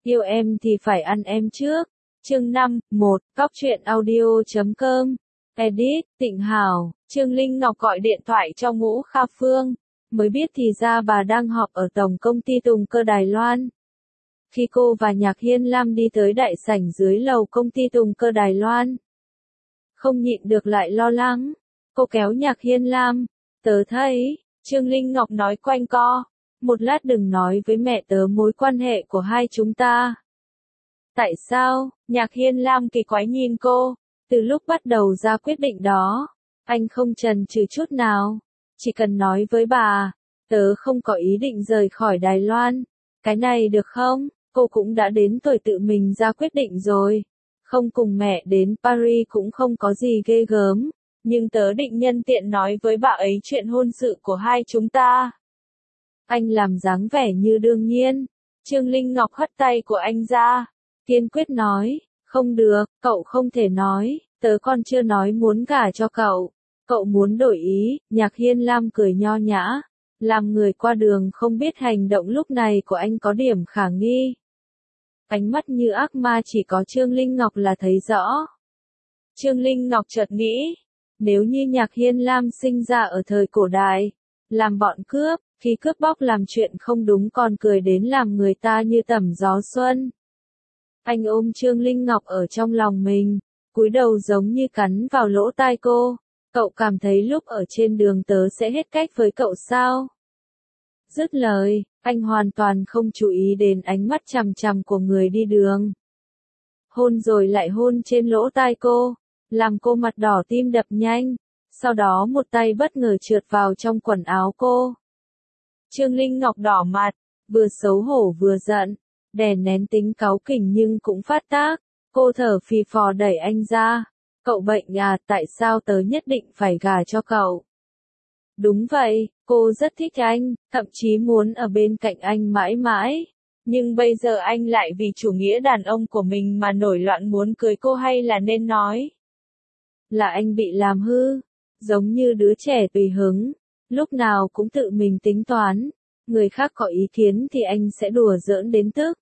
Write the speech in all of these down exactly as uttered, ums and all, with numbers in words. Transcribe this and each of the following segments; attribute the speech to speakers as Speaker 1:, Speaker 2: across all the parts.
Speaker 1: Yêu em thì phải ăn em trước. Chương năm, một, Cóc truyện audio chấm com. Edit, Tịnh Hảo, Trương Linh Ngọc gọi điện thoại cho Ngũ Kha Phương, mới biết thì ra bà đang họp ở tổng công ty Tùng Cơ Đài Loan. Khi cô và Nhạc Hiên Lam đi tới đại sảnh dưới lầu công ty Tùng Cơ Đài Loan, không nhịn được lại lo lắng, cô kéo Nhạc Hiên Lam, tớ thấy, Trương Linh Ngọc nói quanh co, một lát đừng nói với mẹ tớ mối quan hệ của hai chúng ta. Tại sao? Nhạc Hiên Lam kỳ quái nhìn cô, từ lúc bắt đầu ra quyết định đó, anh không chần chừ chút nào, chỉ cần nói với bà, tớ không có ý định rời khỏi Đài Loan, cái này được không? Cô cũng đã đến tuổi tự mình ra quyết định rồi, không cùng mẹ đến Paris cũng không có gì ghê gớm, nhưng tớ định nhân tiện nói với bà ấy chuyện hôn sự của hai chúng ta. Anh làm dáng vẻ như đương nhiên, Trương Linh Ngọc hất tay của anh ra, kiên quyết nói, không được, cậu không thể nói, tớ còn chưa nói muốn gả cho cậu, cậu muốn đổi ý. Nhạc Hiên Lam cười nho nhã, làm người qua đường không biết hành động lúc này của anh có điểm khả nghi. Ánh mắt như ác ma chỉ có Trương Linh Ngọc là thấy rõ. Trương Linh Ngọc chợt nghĩ, nếu như Nhạc Hiên Lam sinh ra ở thời cổ đại, làm bọn cướp, khi cướp bóc làm chuyện không đúng còn cười đến làm người ta như tẩm gió xuân. Anh ôm Trương Linh Ngọc ở trong lòng mình, cúi đầu giống như cắn vào lỗ tai cô, cậu cảm thấy lúc ở trên đường tớ sẽ hết cách với cậu sao? Dứt lời, anh hoàn toàn không chú ý đến ánh mắt chằm chằm của người đi đường. Hôn rồi lại hôn trên lỗ tai cô, làm cô mặt đỏ tim đập nhanh, sau đó một tay bất ngờ trượt vào trong quần áo cô. Trương Linh Ngọc đỏ mặt, vừa xấu hổ vừa giận, đè nén tính cáu kỉnh nhưng cũng phát tác, cô thở phì phò đẩy anh ra, cậu bệnh à, tại sao tớ nhất định phải gả cho cậu? Đúng vậy, cô rất thích anh, thậm chí muốn ở bên cạnh anh mãi mãi, nhưng bây giờ anh lại vì chủ nghĩa đàn ông của mình mà nổi loạn muốn cưới cô, hay là nên nói là anh bị làm hư, giống như đứa trẻ tùy hứng, lúc nào cũng tự mình tính toán, người khác có ý kiến thì anh sẽ đùa giỡn đến tức.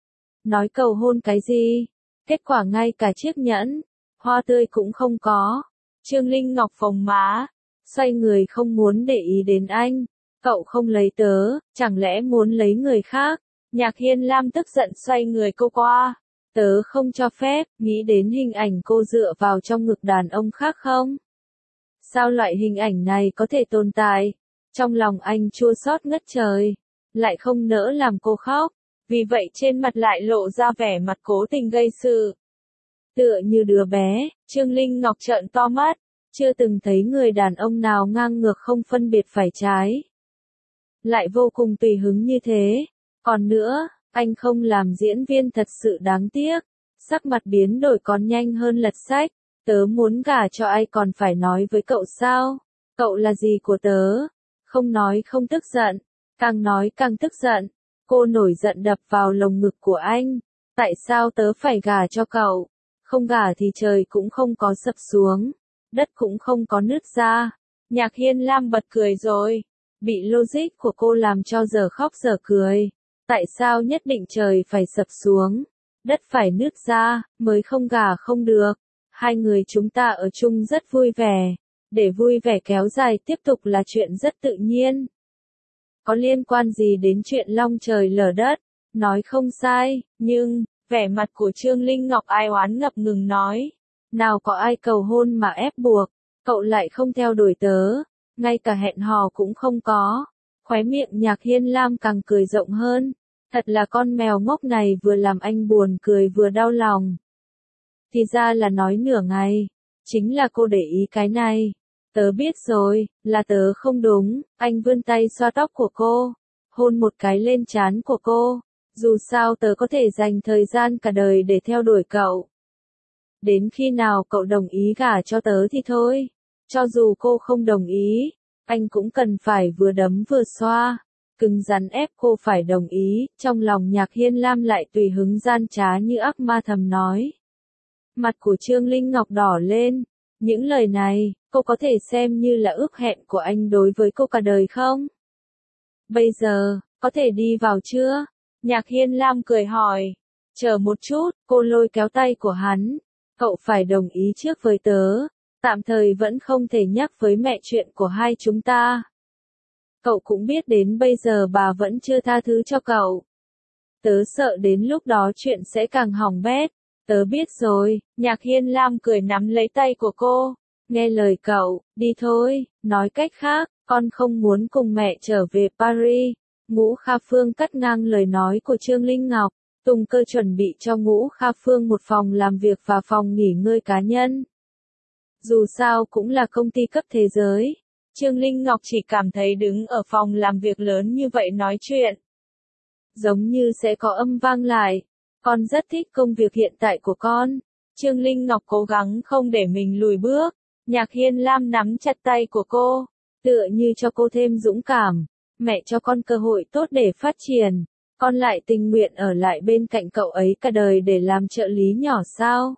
Speaker 1: Nói cầu hôn cái gì? Kết quả ngay cả chiếc nhẫn, hoa tươi cũng không có. Trương Linh Ngọc phồng má, xoay người không muốn để ý đến anh. Cậu không lấy tớ, chẳng lẽ muốn lấy người khác? Nhạc Hiên Lam tức giận xoay người cô qua. Tớ không cho phép, nghĩ đến hình ảnh cô dựa vào trong ngực đàn ông khác không? Sao loại hình ảnh này có thể tồn tại? Trong lòng anh chua xót ngất trời, lại không nỡ làm cô khóc, vì vậy trên mặt lại lộ ra vẻ mặt cố tình gây sự. Tựa như đứa bé, Trương Linh Ngọc trợn to mắt, chưa từng thấy người đàn ông nào ngang ngược không phân biệt phải trái. Lại vô cùng tùy hứng như thế. Còn nữa, anh không làm diễn viên thật sự đáng tiếc. Sắc mặt biến đổi còn nhanh hơn lật sách. Tớ muốn gả cho ai còn phải nói với cậu sao? Cậu là gì của tớ? Không nói không tức giận, càng nói càng tức giận. Cô nổi giận đập vào lồng ngực của anh. Tại sao tớ phải gả cho cậu? Không gả thì trời cũng không có sập xuống, đất cũng không có nứt ra. Nhạc Hiên Lam bật cười rồi, bị logic của cô làm cho giờ khóc giờ cười. Tại sao nhất định trời phải sập xuống, đất phải nứt ra, mới không gả không được? Hai người chúng ta ở chung rất vui vẻ, để vui vẻ kéo dài tiếp tục là chuyện rất tự nhiên. Có liên quan gì đến chuyện long trời lở đất? Nói không sai, nhưng, vẻ mặt của Trương Linh Ngọc ai oán ngập ngừng nói. Nào có ai cầu hôn mà ép buộc, cậu lại không theo đuổi tớ, ngay cả hẹn hò cũng không có. Khóe miệng Nhạc Hiên Lam càng cười rộng hơn, thật là con mèo ngốc này vừa làm anh buồn cười vừa đau lòng. Thì ra là nói nửa ngày, chính là cô để ý cái này. Tớ biết rồi, là tớ không đúng. Anh vươn tay xoa tóc của cô, hôn một cái lên trán của cô. Dù sao tớ có thể dành thời gian cả đời để theo đuổi cậu. Đến khi nào cậu đồng ý gả cho tớ thì thôi. Cho dù cô không đồng ý, anh cũng cần phải vừa đấm vừa xoa, cứng rắn ép cô phải đồng ý. Trong lòng Nhạc Hiên Lam lại tùy hứng gian trá như ác ma thầm nói. Mặt của Trương Linh Ngọc đỏ lên. Những lời này, cô có thể xem như là ước hẹn của anh đối với cô cả đời không? Bây giờ, có thể đi vào chưa? Nhạc Hiên Lam cười hỏi. Chờ một chút, cô lôi kéo tay của hắn. Cậu phải đồng ý trước với tớ. Tạm thời vẫn không thể nhắc với mẹ chuyện của hai chúng ta. Cậu cũng biết đến bây giờ bà vẫn chưa tha thứ cho cậu. Tớ sợ đến lúc đó chuyện sẽ càng hỏng bét. Tớ biết rồi, Nhạc Hiên Lam cười nắm lấy tay của cô. Nghe lời cậu, đi thôi, nói cách khác, con không muốn cùng mẹ trở về Paris. Ngũ Kha Phương cắt ngang lời nói của Trương Linh Ngọc. Tùng Cơ chuẩn bị cho Ngũ Kha Phương một phòng làm việc và phòng nghỉ ngơi cá nhân. Dù sao cũng là công ty cấp thế giới. Trương Linh Ngọc chỉ cảm thấy đứng ở phòng làm việc lớn như vậy nói chuyện. Giống như sẽ có âm vang lại. Con rất thích công việc hiện tại của con. Trương Linh Ngọc cố gắng không để mình lùi bước. Nhạc Hiên Lam nắm chặt tay của cô, tựa như cho cô thêm dũng cảm. Mẹ cho con cơ hội tốt để phát triển. Con lại tình nguyện ở lại bên cạnh cậu ấy cả đời để làm trợ lý nhỏ sao?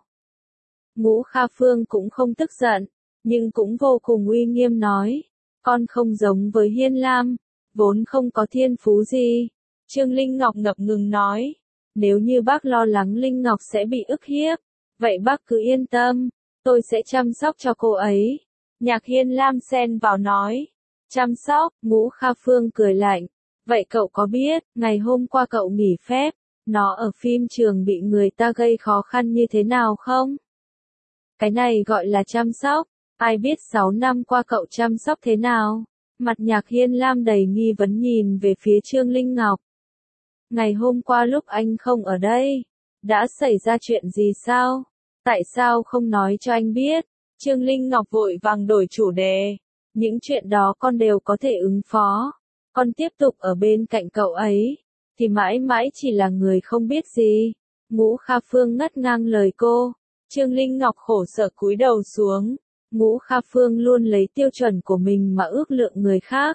Speaker 1: Ngũ Kha Phương cũng không tức giận, nhưng cũng vô cùng uy nghiêm nói. Con không giống với Hiên Lam, vốn không có thiên phú gì. Trương Linh Ngọc ngập ngừng nói. Nếu như bác lo lắng Linh Ngọc sẽ bị ức hiếp, vậy bác cứ yên tâm, tôi sẽ chăm sóc cho cô ấy. Nhạc Hiên Lam xen vào nói. Chăm sóc, Ngũ Kha Phương cười lạnh. Vậy cậu có biết, ngày hôm qua cậu nghỉ phép, nó ở phim trường bị người ta gây khó khăn như thế nào không? Cái này gọi là chăm sóc, ai biết sáu năm qua cậu chăm sóc thế nào? Mặt Nhạc Hiên Lam đầy nghi vấn nhìn về phía Trương Linh Ngọc. Ngày hôm qua lúc anh không ở đây, đã xảy ra chuyện gì sao? Tại sao không nói cho anh biết? Trương Linh Ngọc vội vàng đổi chủ đề. Những chuyện đó con đều có thể ứng phó. Con tiếp tục ở bên cạnh cậu ấy, thì mãi mãi chỉ là người không biết gì. Ngũ Kha Phương ngắt ngang lời cô. Trương Linh Ngọc khổ sở cúi đầu xuống. Ngũ Kha Phương luôn lấy tiêu chuẩn của mình mà ước lượng người khác.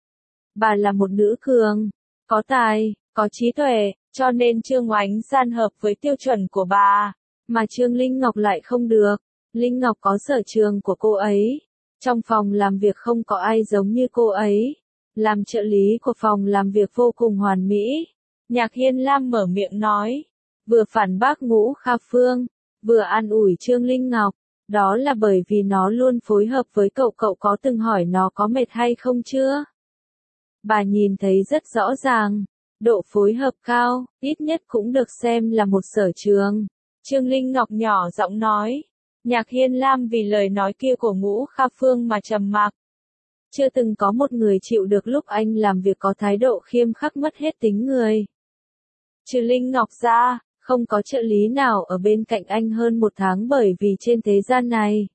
Speaker 1: Bà là một nữ cường, có tài, có trí tuệ, cho nên Trương Oánh San hợp với tiêu chuẩn của bà. Mà Trương Linh Ngọc lại không được. Linh Ngọc có sở trường của cô ấy. Trong phòng làm việc không có ai giống như cô ấy. Làm trợ lý của phòng làm việc vô cùng hoàn mỹ. Nhạc Hiên Lam mở miệng nói. Vừa phản bác Ngũ Kha Phương, vừa an ủi Trương Linh Ngọc. Đó là bởi vì nó luôn phối hợp với cậu. Cậu có từng hỏi nó có mệt hay không chưa? Bà nhìn thấy rất rõ ràng. Độ phối hợp cao, ít nhất cũng được xem là một sở trường. Trương Linh Ngọc nhỏ giọng nói. Nhạc Hiên Lam vì lời nói kia của Ngũ Kha Phương mà trầm mặc. Chưa từng có một người chịu được lúc anh làm việc có thái độ khiêm khắc mất hết tính người. Trừ Linh Ngọc ra, không có trợ lý nào ở bên cạnh anh hơn một tháng bởi vì trên thế gian này.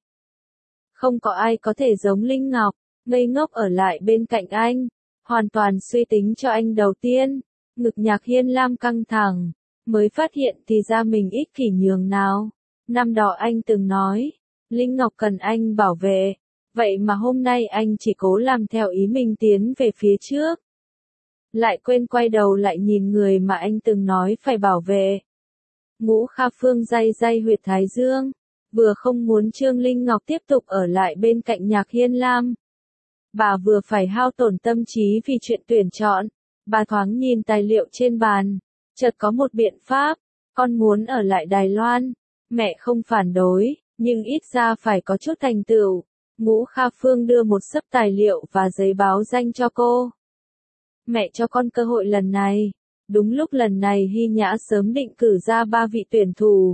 Speaker 1: Không có ai có thể giống Linh Ngọc, ngây ngốc ở lại bên cạnh anh, hoàn toàn suy tính cho anh đầu tiên. Ngực Nhạc Hiên Lam căng thẳng, mới phát hiện thì ra mình ích kỷ nhường nào. Năm đó anh từng nói, Linh Ngọc cần anh bảo vệ, vậy mà hôm nay anh chỉ cố làm theo ý mình tiến về phía trước. Lại quên quay đầu lại nhìn người mà anh từng nói phải bảo vệ. Ngũ Kha Phương day day huyệt thái dương, vừa không muốn Trương Linh Ngọc tiếp tục ở lại bên cạnh Nhạc Hiên Lam. Bà vừa phải hao tổn tâm trí vì chuyện tuyển chọn. Bà thoáng nhìn tài liệu trên bàn, chợt có một biện pháp. Con muốn ở lại Đài Loan. Mẹ không phản đối, nhưng ít ra phải có chút thành tựu. Ngũ Kha Phương đưa một xấp tài liệu và giấy báo danh cho cô. Mẹ cho con cơ hội lần này. Đúng lúc lần này Hy Nhã sớm định cử ra ba vị tuyển thủ.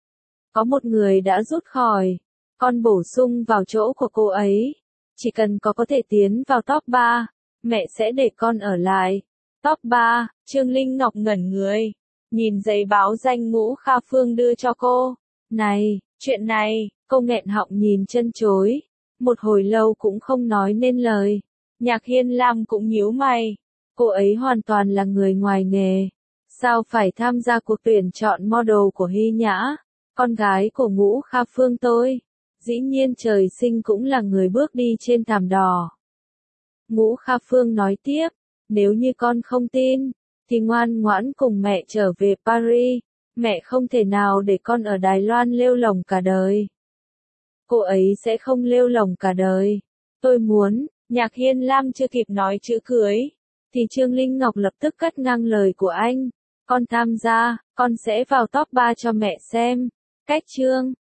Speaker 1: Có một người đã rút khỏi. Con bổ sung vào chỗ của cô ấy. Chỉ cần có có thể tiến vào top ba, mẹ sẽ để con ở lại. Top ba, Trương Linh Ngọc ngẩn người. Nhìn giấy báo danh Ngũ Kha Phương đưa cho cô. Này, chuyện này, cô nghẹn họng nhìn chân chối. Một hồi lâu cũng không nói nên lời. Nhạc Hiên Lam cũng nhíu mày. Cô ấy hoàn toàn là người ngoài nghề. Sao phải tham gia cuộc tuyển chọn model của Hy Nhã, con gái của Ngũ Kha Phương tôi. Dĩ nhiên trời sinh cũng là người bước đi trên thảm đỏ. Ngũ Kha Phương nói tiếp, nếu như con không tin, thì ngoan ngoãn cùng mẹ trở về Paris. Mẹ không thể nào để con ở Đài Loan lêu lổng cả đời. Cô ấy sẽ không lêu lổng cả đời. Tôi muốn, Nhạc Hiên Lam chưa kịp nói chữ cưới, thì Trương Linh Ngọc lập tức cắt ngang lời của anh. Con tham gia, con sẽ vào top ba cho mẹ xem. Cách chương